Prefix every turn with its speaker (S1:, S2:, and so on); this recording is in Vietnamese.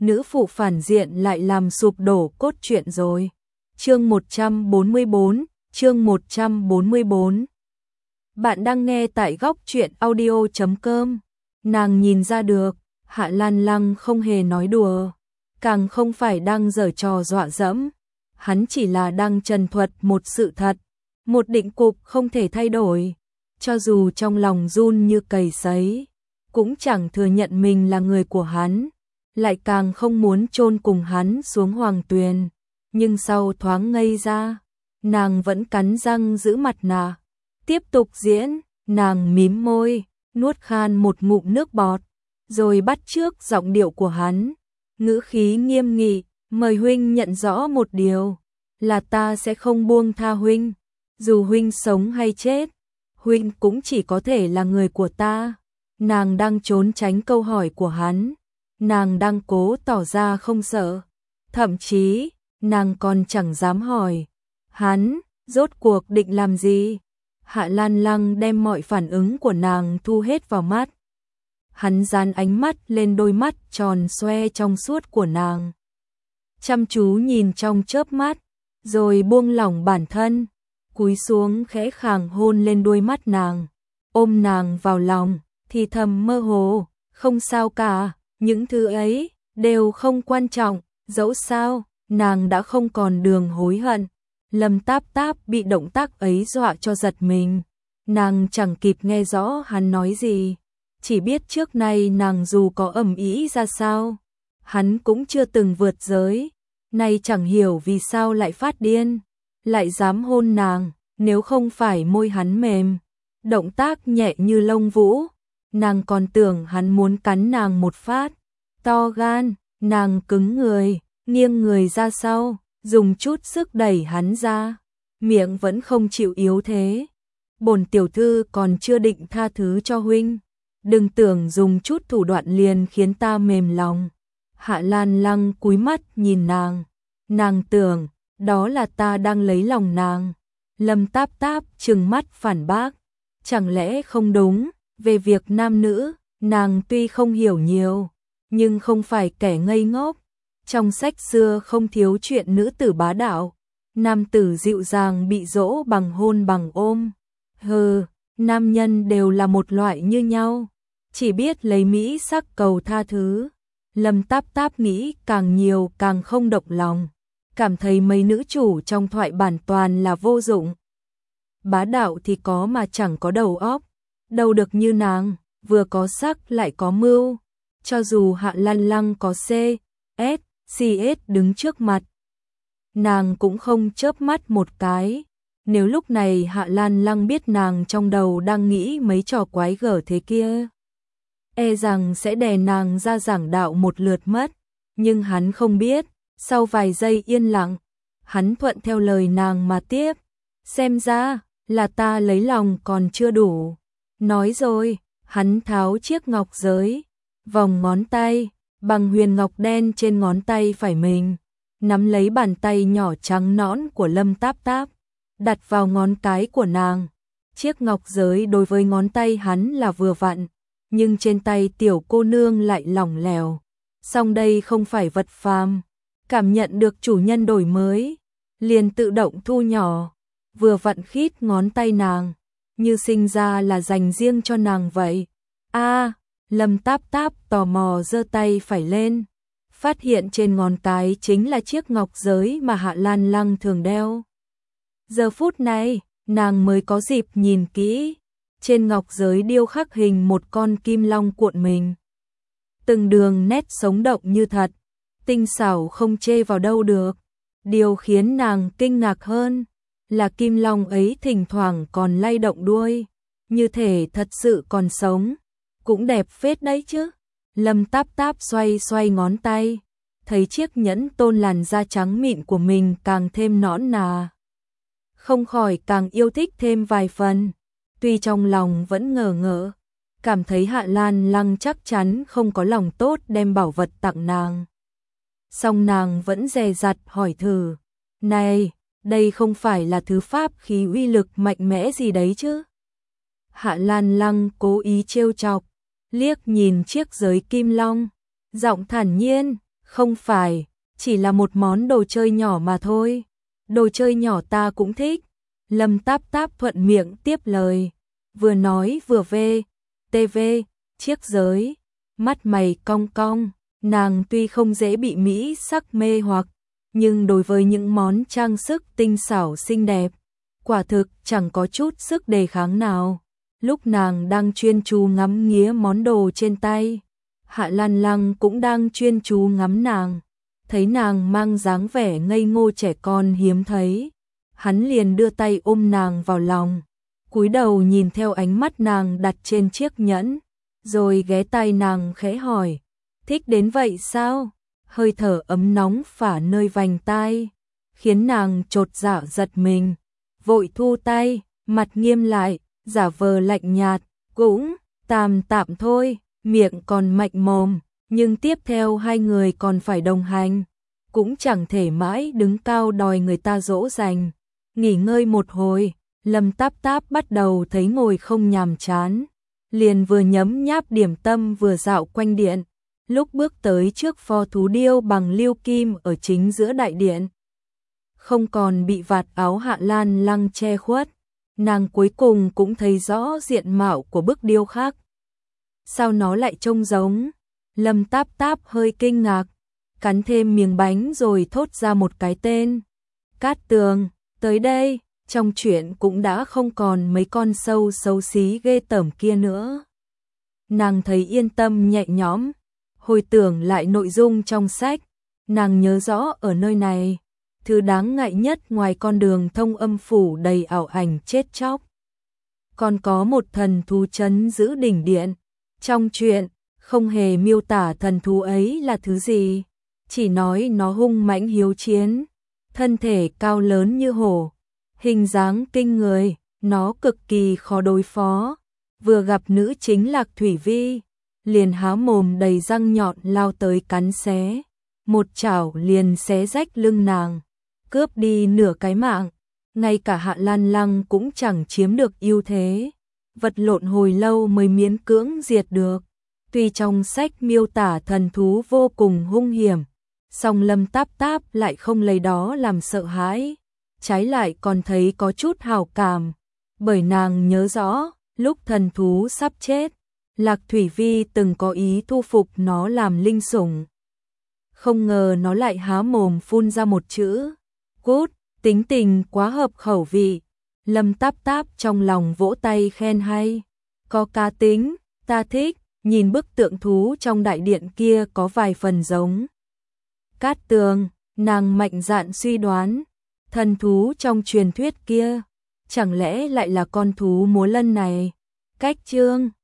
S1: nữ phụ phản diện lại làm sụp đổ cốt truyện rồi. Chương 144, chương 144. Bạn đang nghe tại góc truyện audio.com. Nàng nhìn ra được, Hạ Lan Lăng không hề nói đùa, càng không phải đang giở trò dọa dẫm. Hắn chỉ là đang trần thuật một sự thật, một định cục không thể thay đổi. Cho dù trong lòng run như cầy sấy, cũng chẳng thừa nhận mình là người của hắn, lại càng không muốn chôn cùng hắn xuống hoàng tuyền. Nhưng sau thoáng ngây ra, nàng vẫn cắn răng giữ mặt nạ, tiếp tục diễn. Nàng mím môi, nuốt khan một ngụm nước bọt, rồi bắt chước giọng điệu của hắn, ngữ khí nghiêm nghị, mời huynh nhận rõ một điều, là ta sẽ không buông tha huynh, dù huynh sống hay chết, huynh cũng chỉ có thể là người của ta. Nàng đang trốn tránh câu hỏi của hắn, nàng đang cố tỏ ra không sợ, thậm chí nàng còn chẳng dám hỏi hắn rốt cuộc định làm gì. Hạ Lan Lăng đem mọi phản ứng của nàng thu hết vào mắt. Hắn dán ánh mắt lên đôi mắt tròn xoe trong suốt của nàng, chăm chú nhìn trong chớp mắt, rồi buông lỏng bản thân, cúi xuống khẽ khàng hôn lên đôi mắt nàng, ôm nàng vào lòng, thì thầm mơ hồ, không sao cả, những thứ ấy đều không quan trọng, dẫu sao, nàng đã không còn đường hối hận. Lâm Táp Táp bị động tác ấy dọa cho giật mình, nàng chẳng kịp nghe rõ hắn nói gì, chỉ biết trước nay nàng dù có ầm ĩ ra sao, hắn cũng chưa từng vượt giới, nay chẳng hiểu vì sao lại phát điên, lại dám hôn nàng. Nếu không phải môi hắn mềm, động tác nhẹ như lông vũ, nàng còn tưởng hắn muốn cắn nàng một phát. To gan, nàng cứng người, nghiêng người ra sau, dùng chút sức đẩy hắn ra, miệng vẫn không chịu yếu thế. Bổn tiểu thư còn chưa định tha thứ cho huynh, đừng tưởng dùng chút thủ đoạn liền khiến ta mềm lòng. Hạ Lan Lăng cúi mắt nhìn nàng tưởng đó là ta đang lấy lòng nàng. Lâm Táp Táp trừng mắt phản bác, chẳng lẽ không đúng, về việc nam nữ, nàng tuy không hiểu nhiều, nhưng không phải kẻ ngây ngốc. Trong sách xưa không thiếu chuyện nữ tử bá đạo, nam tử dịu dàng bị dỗ bằng hôn bằng ôm. Hừ, nam nhân đều là một loại như nhau, chỉ biết lấy mỹ sắc cầu tha thứ. Lâm Táp Táp nghĩ càng nhiều càng không động lòng, cảm thấy mấy nữ chủ trong thoại bản toàn là vô dụng. Bá đạo thì có mà chẳng có đầu óc, đâu được như nàng, vừa có sắc lại có mưu. Cho dù Hạ Lan Lăng có CS đứng trước mặt, nàng cũng không chớp mắt một cái. Nếu lúc này Hạ Lan Lăng biết nàng trong đầu đang nghĩ mấy trò quái gở thế kia, e rằng sẽ đè nàng ra giảng đạo một lượt mất. Nhưng hắn không biết, sau vài giây yên lặng, hắn thuận theo lời nàng mà tiếp. Xem ra là ta lấy lòng còn chưa đủ. Nói rồi, hắn tháo chiếc ngọc giới, vòng ngón tay, bằng huyền ngọc đen trên ngón tay phải mình, nắm lấy bàn tay nhỏ trắng nõn của Lâm Táp Táp, đặt vào ngón cái của nàng. Chiếc ngọc giới đối với ngón tay hắn là vừa vặn, nhưng trên tay tiểu cô nương lại lỏng lẻo. Song đây không phải vật phàm, cảm nhận được chủ nhân đổi mới, liền tự động thu nhỏ, vừa vặn khít ngón tay nàng, như sinh ra là dành riêng cho nàng vậy. Lâm Táp Táp tò mò giơ tay phải lên, phát hiện trên ngón cái chính là chiếc ngọc giới mà Hạ Lan Lăng thường đeo. Giờ phút này, nàng mới có dịp nhìn kỹ, trên ngọc giới điêu khắc hình một con kim long cuộn mình. Từng đường nét sống động như thật, tinh xảo không chê vào đâu được. Điều khiến nàng kinh ngạc hơn là kim long ấy thỉnh thoảng còn lay động đuôi, như thể thật sự còn sống. Cũng đẹp phết đấy chứ. Lâm Táp Táp xoay xoay ngón tay, thấy chiếc nhẫn tôn làn da trắng mịn của mình càng thêm nõn nà, không khỏi càng yêu thích thêm vài phần. Tuy trong lòng vẫn ngờ ngợ, cảm thấy Hạ Lan Lăng chắc chắn không có lòng tốt đem bảo vật tặng nàng, song nàng vẫn dè dặt hỏi thử. Này, đây không phải là thứ pháp khí uy lực mạnh mẽ gì đấy chứ? Hạ Lan Lăng cố ý trêu chọc, liếc nhìn chiếc giới kim long, giọng thản nhiên, Không phải, chỉ là một món đồ chơi nhỏ mà thôi. Đồ chơi nhỏ ta cũng thích. Lâm Táp Táp thuận miệng tiếp lời. Vừa nói vừa vê, TV, chiếc giới, mắt mày cong cong. Nàng tuy không dễ bị mỹ sắc mê hoặc, nhưng đối với những món trang sức tinh xảo xinh đẹp, quả thực chẳng có chút sức đề kháng nào. Lúc nàng đang chuyên chú ngắm nghía món đồ trên tay, Hạ Lan Lăng cũng đang chuyên chú ngắm nàng. Thấy nàng mang dáng vẻ ngây ngô trẻ con hiếm thấy, hắn liền đưa tay ôm nàng vào lòng, cúi đầu nhìn theo ánh mắt nàng đặt trên chiếc nhẫn, rồi ghé tai nàng khẽ hỏi, thích đến vậy sao? Hơi thở ấm nóng phả nơi vành tai, khiến nàng chột dạ giật mình, vội thu tay, mặt nghiêm lại, giả vờ lạnh nhạt, cũng tạm tạm thôi, miệng còn mạnh mồm, nhưng tiếp theo hai người còn phải đồng hành, cũng chẳng thể mãi đứng cao đòi người ta dỗ dành. Nghỉ ngơi một hồi, Lâm Táp Táp bắt đầu thấy ngồi không nhàm chán, liền vừa nhấm nháp điểm tâm vừa dạo quanh điện. Lúc bước tới trước pho thú điêu bằng lưu kim ở chính giữa đại điện, không còn bị vạt áo Hạ Lan Lăng che khuất, nàng cuối cùng cũng thấy rõ diện mạo của bức điêu khác. Sao nó lại trông giống? Lâm Táp Táp hơi kinh ngạc, cắn thêm miếng bánh rồi thốt ra một cái tên. Cát Tường, tới đây, trong chuyện cũng đã không còn mấy con sâu xấu xí ghê tởm kia nữa. Nàng thấy yên tâm nhẹ nhõm, hồi tưởng lại nội dung trong sách, nàng nhớ rõ ở nơi này, thứ đáng ngại nhất ngoài con đường thông âm phủ đầy ảo ảnh chết chóc, còn có một thần thú trấn giữ đỉnh điện. Trong truyện, không hề miêu tả thần thú ấy là thứ gì, chỉ nói nó hung mãnh hiếu chiến, thân thể cao lớn như hổ, hình dáng kinh người, nó cực kỳ khó đối phó. Vừa gặp nữ chính Lạc Thủy Vi, liền há mồm đầy răng nhọn lao tới cắn xé, một chảo liền xé rách lưng nàng, cướp đi nửa cái mạng. Ngay cả Hạ Lan Lăng cũng chẳng chiếm được ưu thế, vật lộn hồi lâu mới miễn cưỡng diệt được. Tuy trong sách miêu tả thần thú vô cùng hung hiểm, song Lâm Táp Táp lại không lấy đó làm sợ hãi, trái lại còn thấy có chút hảo cảm, bởi nàng nhớ rõ, lúc thần thú sắp chết, Lạc Thủy Vi từng có ý thu phục nó làm linh sủng. Không ngờ nó lại há mồm phun ra một chữ, cút, tính tình quá hợp khẩu vị. Lâm Táp Táp trong lòng vỗ tay khen hay, có cá tính, ta thích. Nhìn bức tượng thú trong đại điện kia có vài phần giống Cát Tường, nàng mạnh dạn suy đoán, thần thú trong truyền thuyết kia, chẳng lẽ lại là con thú múa lân này. Cách chương